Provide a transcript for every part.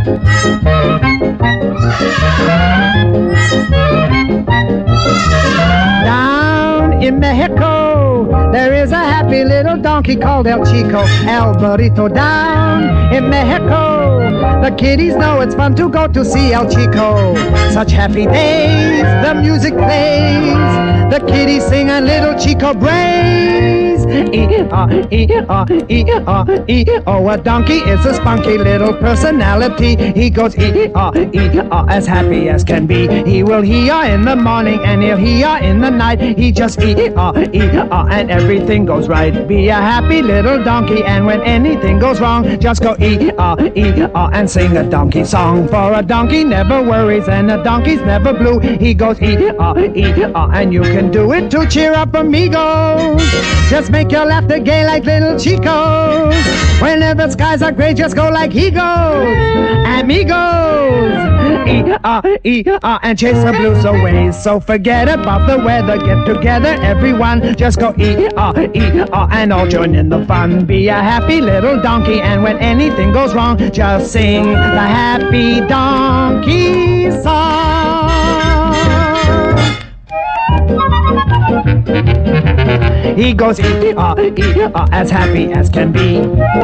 Down in Mexico, there is a happy little donkey called El Chico, El Burrito. Down in Mexico, the kiddies know it's fun to go to see El Chico. Such happy days, the music plays, the kiddies sing and little Chico brays. E-ah, E-oh, a donkey is a spunky little personality. He goes E-ah, as happy as can be. He will hee-ah in the morning and he'll hee-ah in the night. He just E-ah, and everything goes right. Be a happy little donkey, and when anything goes wrong, just go E-ah, and sing a donkey song. For a donkey never worries and a donkey's never blue. He goes E-ah, and you can do it to cheer up amigos. Just make your laughter gay like little Chicos. Whenever skies are gray, just go like he goes. Amigos, E-ah, and chase the blues away. So forget about the weather, get together everyone. Just go E-ah, and all join in the fun. Be a happy little donkey, and when anything goes wrong, just sing the happy donkey song. He goes E-ah, as happy as can be.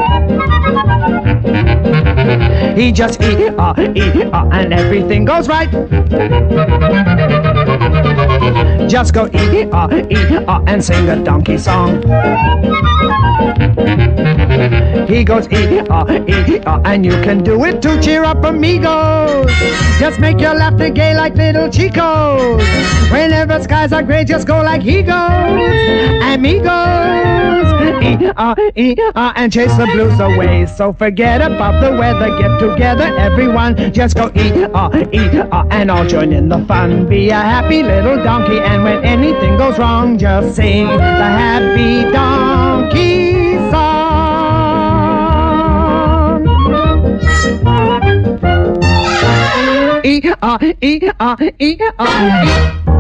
He just E-ah, and everything goes right. Just go E-ah, and sing a donkey song. He goes E-ah, and you can do it to cheer up amigos. Just make your laughter gay like little Chicos. Whenever skies are gray, just go like he goes. Amigos, E-ah, and chase the blues away. So forget about the weather, get together everyone. Just go E-ah, and all join in the fun. Be a happy little donkey, and when anything goes wrong, just sing the happy donkey song. E-ah, E-ah, E-ah, E-ah.